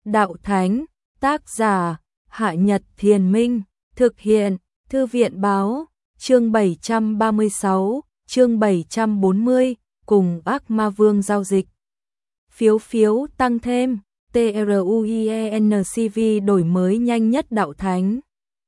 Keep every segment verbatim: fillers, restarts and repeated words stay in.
Đạo Thánh, tác giả, Hạ Nhật Thiền Minh, thực hiện, Thư viện Báo, chương bảy trăm ba mươi sáu, chương bảy trăm bốn mươi, cùng Ác Ma Vương giao dịch. Phiếu phiếu tăng thêm, TRUIENCV đổi mới nhanh nhất Đạo Thánh.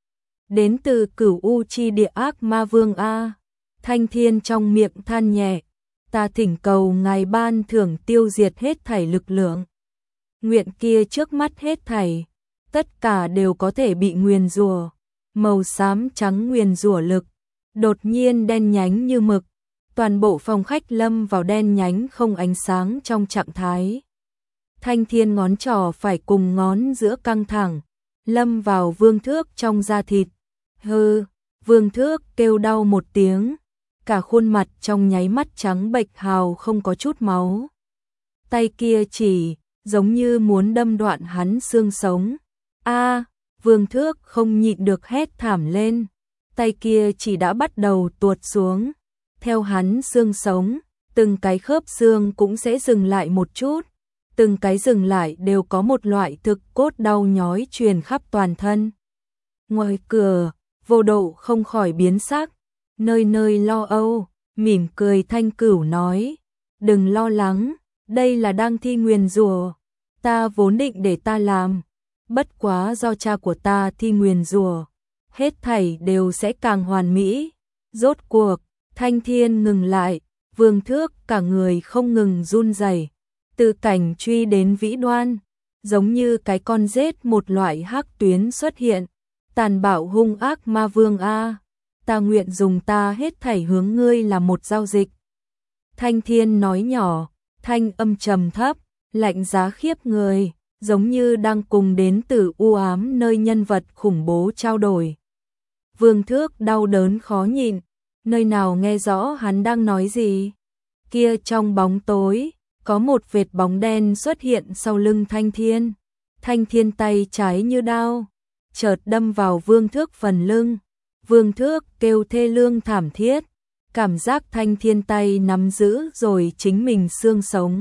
Đến từ Cửu U chi địa Ác Ma Vương A. Thanh Thiên trong miệng than nhẹ, ta thỉnh cầu ngài ban thưởng tiêu diệt hết thảy lực lượng. Nguyện kia trước mắt hết thảy, tất cả đều có thể bị nguyền rủa. Màu xám trắng nguyền rủa lực, đột nhiên đen nhánh như mực, toàn bộ phòng khách lâm vào đen nhánh không ánh sáng trong trạng thái. Thanh Thiên ngón trỏ phải cùng ngón giữa căng thẳng, lâm vào Vương Thước trong da thịt. Hừ, Vương Thước kêu đau một tiếng, cả khuôn mặt trong nháy mắt trắng bệch hào không có chút máu. Tay kia chỉ, giống như muốn đâm đoạn hắn xương sống. A, Vương Thước không nhịn được hét thảm lên, tay kia chỉ đã bắt đầu tuột xuống. Theo hắn xương sống, từng cái khớp xương cũng sẽ dừng lại một chút, từng cái dừng lại đều có một loại thực cốt đau nhói truyền khắp toàn thân. Ngoài cửa, Vô Độ không khỏi biến sắc, nơi nơi lo âu, mỉm cười Thanh Cửu nói, đừng lo lắng, đây là đang thi nguyền rủa, ta vốn định để ta làm, bất quá do cha của ta thi nguyền rủa, hết thảy đều sẽ càng hoàn mỹ. Rốt cuộc, Thanh Thiên ngừng lại, Vương Thước cả người không ngừng run rẩy, từ cảnh truy đến vĩ đoan, giống như cái con rết một loại hắc tuyến xuất hiện. Tàn bạo hung ác ma vương a, ta nguyện dùng ta hết thảy hướng ngươi là một giao dịch. Thanh Thiên nói nhỏ, thanh âm trầm thấp, lạnh giá khiếp người, giống như đang cùng đến từ u ám nơi nhân vật khủng bố trao đổi. Vương Thước đau đớn khó nhịn, nơi nào nghe rõ hắn đang nói gì. Kia trong bóng tối, có một vệt bóng đen xuất hiện sau lưng Thanh Thiên. Thanh Thiên tay trái như đao, chợt đâm vào Vương Thước phần lưng. Vương Thước kêu thê lương thảm thiết, cảm giác Thanh Thiên tay nắm giữ rồi chính mình xương sống.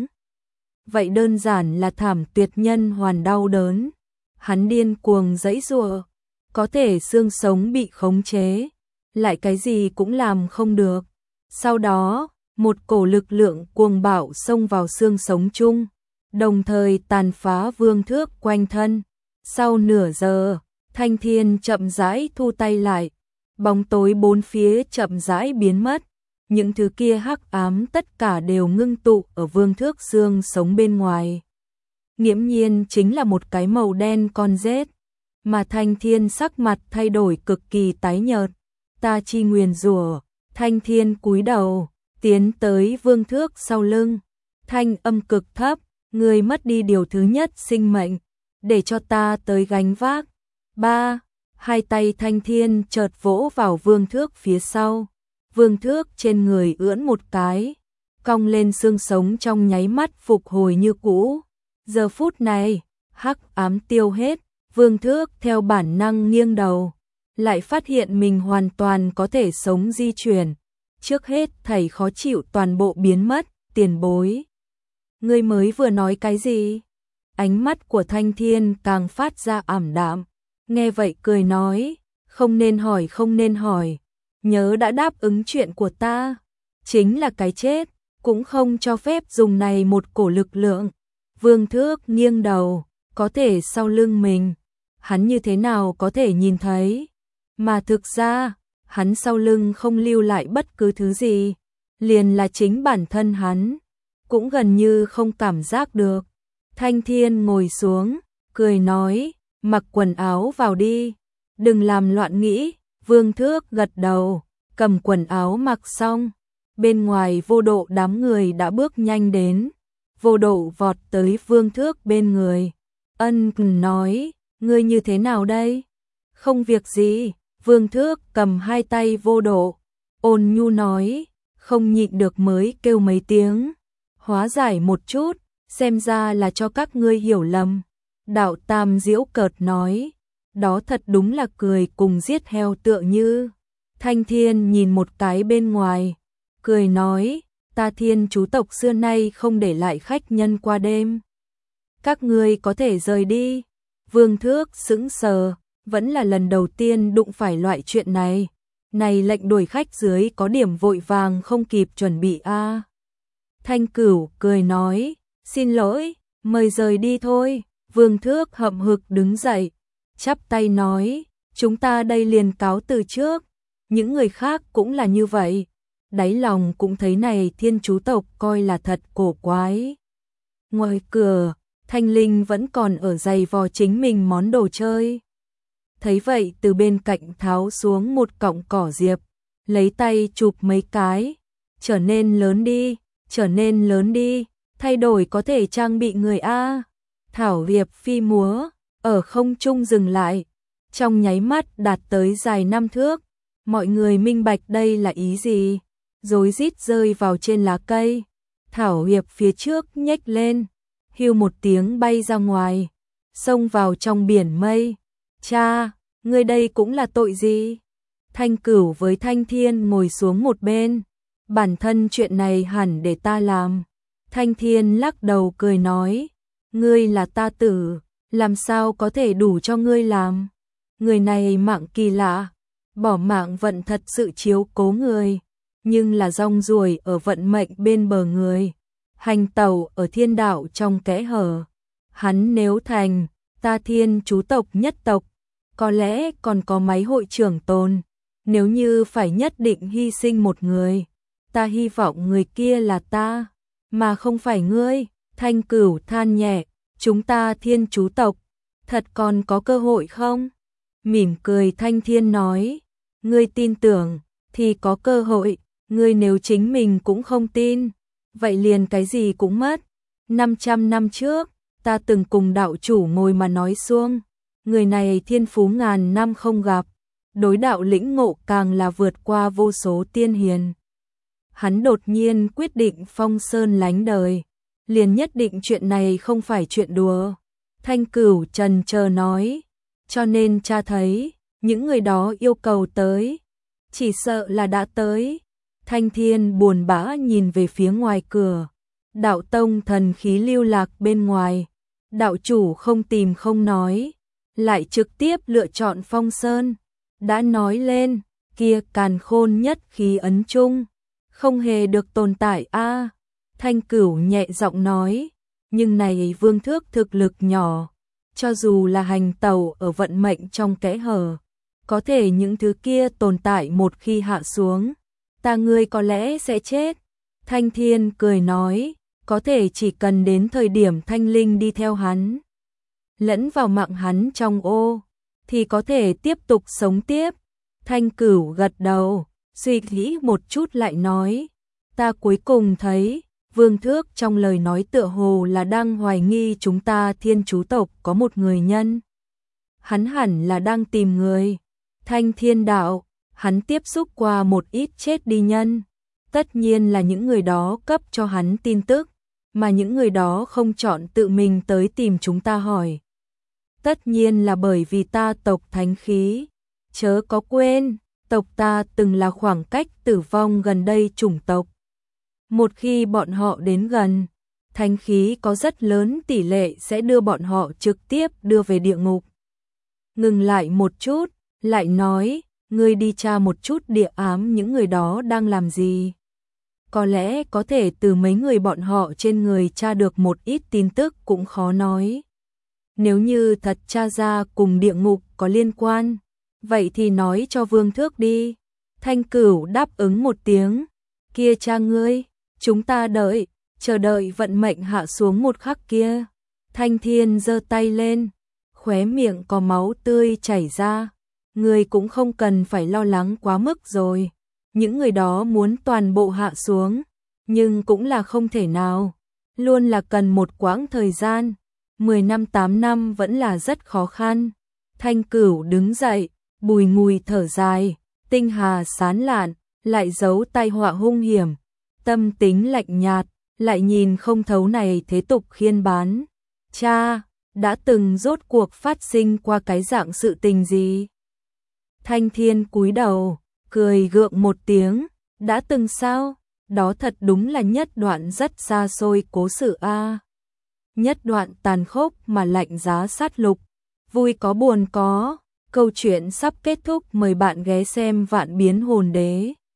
Vậy đơn giản là thảm tuyệt nhân hoàn đau đớn. Hắn điên cuồng giãy giụa, có thể xương sống bị khống chế, lại cái gì cũng làm không được. Sau đó, một cổ lực lượng cuồng bạo xông vào xương sống chung, đồng thời tàn phá Vương Thước quanh thân. Sau nửa giờ, Thanh Thiên chậm rãi thu tay lại, bóng tối bốn phía chậm rãi biến mất, những thứ kia hắc ám tất cả đều ngưng tụ ở Vương Thước xương sống bên ngoài. Nghiễm nhiên chính là một cái màu đen con rết, mà Thanh Thiên sắc mặt thay đổi cực kỳ tái nhợt. Ta chi nguyền rủa. Thanh Thiên cúi đầu, tiến tới Vương Thước sau lưng, thanh âm cực thấp, người mất đi điều thứ nhất sinh mệnh, để cho ta tới gánh vác. Ba, hai tay Thanh Thiên chợt vỗ vào Vương Thước phía sau. Vương Thước trên người ưỡn một cái, cong lên xương sống trong nháy mắt phục hồi như cũ. Giờ phút này, hắc ám tiêu hết, Vương Thước theo bản năng nghiêng đầu, lại phát hiện mình hoàn toàn có thể sống di chuyển. Trước hết thầy khó chịu toàn bộ biến mất. Tiền bối, ngươi mới vừa nói cái gì? Ánh mắt của Thanh Thiên càng phát ra ảm đạm, nghe vậy cười nói, không nên hỏi không nên hỏi, nhớ đã đáp ứng chuyện của ta, chính là cái chết, cũng không cho phép dùng này một cổ lực lượng. Vương Thước nghiêng đầu, có thể sau lưng mình, hắn như thế nào có thể nhìn thấy, mà thực ra, hắn sau lưng không lưu lại bất cứ thứ gì, liền là chính bản thân hắn, cũng gần như không cảm giác được. Thanh Thiên ngồi xuống, cười nói, mặc quần áo vào đi, đừng làm loạn nghĩ. Vương Thước gật đầu, cầm quần áo mặc xong, bên ngoài Vô Độ đám người đã bước nhanh đến. Vô Độ vọt tới Vương Thước bên người, ân cần nói, ngươi như thế nào đây? Không việc gì. Vương Thước cầm hai tay Vô Độ, ôn nhu nói, không nhịn được mới kêu mấy tiếng, hóa giải một chút, xem ra là cho các ngươi hiểu lầm. Đạo Tam giễu cợt nói, đó thật đúng là cười cùng giết heo tựa như. Thanh Thiên nhìn một cái bên ngoài, cười nói, ta Thiên chú tộc xưa nay không để lại khách nhân qua đêm. các ngươi có thể rời đi. Vương Thước sững sờ, vẫn là lần đầu tiên đụng phải loại chuyện này. Này lệnh đuổi khách dưới có điểm vội vàng không kịp chuẩn bị a. À. Thanh Cửu cười nói, xin lỗi, mời rời đi thôi. Vương Thước hậm hực đứng dậy, chắp tay nói, chúng ta đây liền cáo từ trước. Những người khác cũng là như vậy. Đáy lòng cũng thấy này Thiên Chú tộc coi là thật cổ quái. Ngoài cửa, Thanh Linh vẫn còn ở giày vò chính mình món đồ chơi. Thấy vậy từ bên cạnh tháo xuống một cọng cỏ diệp, lấy tay chụp mấy cái, trở nên lớn đi, trở nên lớn đi, thay đổi có thể trang bị người A. Thảo diệp phi múa, ở không trung dừng lại, trong nháy mắt đạt tới dài năm thước, mọi người minh bạch đây là ý gì, rối rít rơi vào trên lá cây, thảo diệp phía trước nhếch lên, hưu một tiếng bay ra ngoài, xông vào trong biển mây. Cha, ngươi đây cũng là tội gì? Thanh Cửu với Thanh Thiên ngồi xuống một bên, bản thân chuyện này hẳn để ta làm. Thanh Thiên lắc đầu cười nói, ngươi là ta tử, làm sao có thể đủ cho ngươi làm? Người này mạng kỳ lạ, bỏ mạng vận thật sự chiếu cố người, nhưng là rong ruổi ở vận mệnh bên bờ người, hành tẩu ở thiên đạo trong kẽ hở. Hắn nếu thành ta Thiên Chú tộc nhất tộc, có lẽ còn có mấy hội trưởng tồn. Nếu như phải nhất định hy sinh một người, ta hy vọng người kia là ta, mà không phải ngươi. Thanh Cửu than nhẹ, chúng ta Thiên Chú tộc, thật còn có cơ hội không? Mỉm cười Thanh Thiên nói, ngươi tin tưởng, thì có cơ hội, ngươi nếu chính mình cũng không tin, vậy liền cái gì cũng mất. năm trăm năm trước, ta từng cùng đạo chủ ngồi mà nói xuông, người này thiên phú ngàn năm không gặp, đối đạo lĩnh ngộ càng là vượt qua vô số tiên hiền. Hắn đột nhiên quyết định phong sơn lánh đời, liền nhất định chuyện này không phải chuyện đùa. Thanh Cửu trần chờ nói, cho nên cha thấy, những người đó yêu cầu tới, chỉ sợ là đã tới. Thanh Thiên buồn bã nhìn về phía ngoài cửa, đạo tông thần khí lưu lạc bên ngoài, đạo chủ không tìm không nói, lại trực tiếp lựa chọn phong sơn. Đã nói lên, kia càn khôn nhất khí ấn chung, không hề được tồn tại a. À, Thanh Cửu nhẹ giọng nói, nhưng này Vương Thước thực lực nhỏ, cho dù là hành tẩu ở vận mệnh trong kẽ hở, có thể những thứ kia tồn tại một khi hạ xuống, ta ngươi có lẽ sẽ chết. Thanh Thiên cười nói, có thể chỉ cần đến thời điểm Thanh Linh đi theo hắn, lẫn vào mạng hắn trong ô, thì có thể tiếp tục sống tiếp. Thanh Cửu gật đầu, suy nghĩ một chút lại nói, ta cuối cùng thấy, Vương Thước trong lời nói tựa hồ là đang hoài nghi chúng ta Thiên Chú tộc có một người nhân. Hắn hẳn là đang tìm người. Thanh Thiên đạo, hắn tiếp xúc qua một ít chết đi nhân. Tất nhiên là những người đó cấp cho hắn tin tức, mà những người đó không chọn tự mình tới tìm chúng ta hỏi. Tất nhiên là bởi vì ta tộc thánh khí. Chớ có quên, tộc ta từng là khoảng cách tử vong gần đây chủng tộc. Một khi bọn họ đến gần, thánh khí có rất lớn tỷ lệ sẽ đưa bọn họ trực tiếp đưa về địa ngục. Ngừng lại một chút, lại nói, ngươi đi tra một chút địa ám những người đó đang làm gì. Có lẽ có thể từ mấy người bọn họ trên người tra được một ít tin tức cũng khó nói. Nếu như thật tra ra cùng địa ngục có liên quan, vậy thì nói cho Vương Thước đi. Thanh Cửu đáp ứng một tiếng, kia cha ngươi, chúng ta đợi, chờ đợi vận mệnh hạ xuống một khắc kia. Thanh Thiên giơ tay lên, khóe miệng có máu tươi chảy ra, ngươi cũng không cần phải lo lắng quá mức rồi. Những người đó muốn toàn bộ hạ xuống, nhưng cũng là không thể nào, luôn là cần một quãng thời gian, mười năm tám năm vẫn là rất khó khăn. Thanh Cửu đứng dậy, bùi ngùi thở dài, tinh hà sán lạn, lại giấu tai họa hung hiểm, tâm tính lạnh nhạt, lại nhìn không thấu này thế tục khiên bán. Cha, đã từng rốt cuộc phát sinh qua cái dạng sự tình gì? Thanh Thiên cúi đầu, cười gượng một tiếng, đã từng sao? Đó thật đúng là nhất đoạn rất xa xôi cố sự a. nhất đoạn tàn khốc mà lạnh giá sát lục, vui có buồn có, câu chuyện sắp kết thúc, mời bạn ghé xem Vạn Biến Hồn Đế.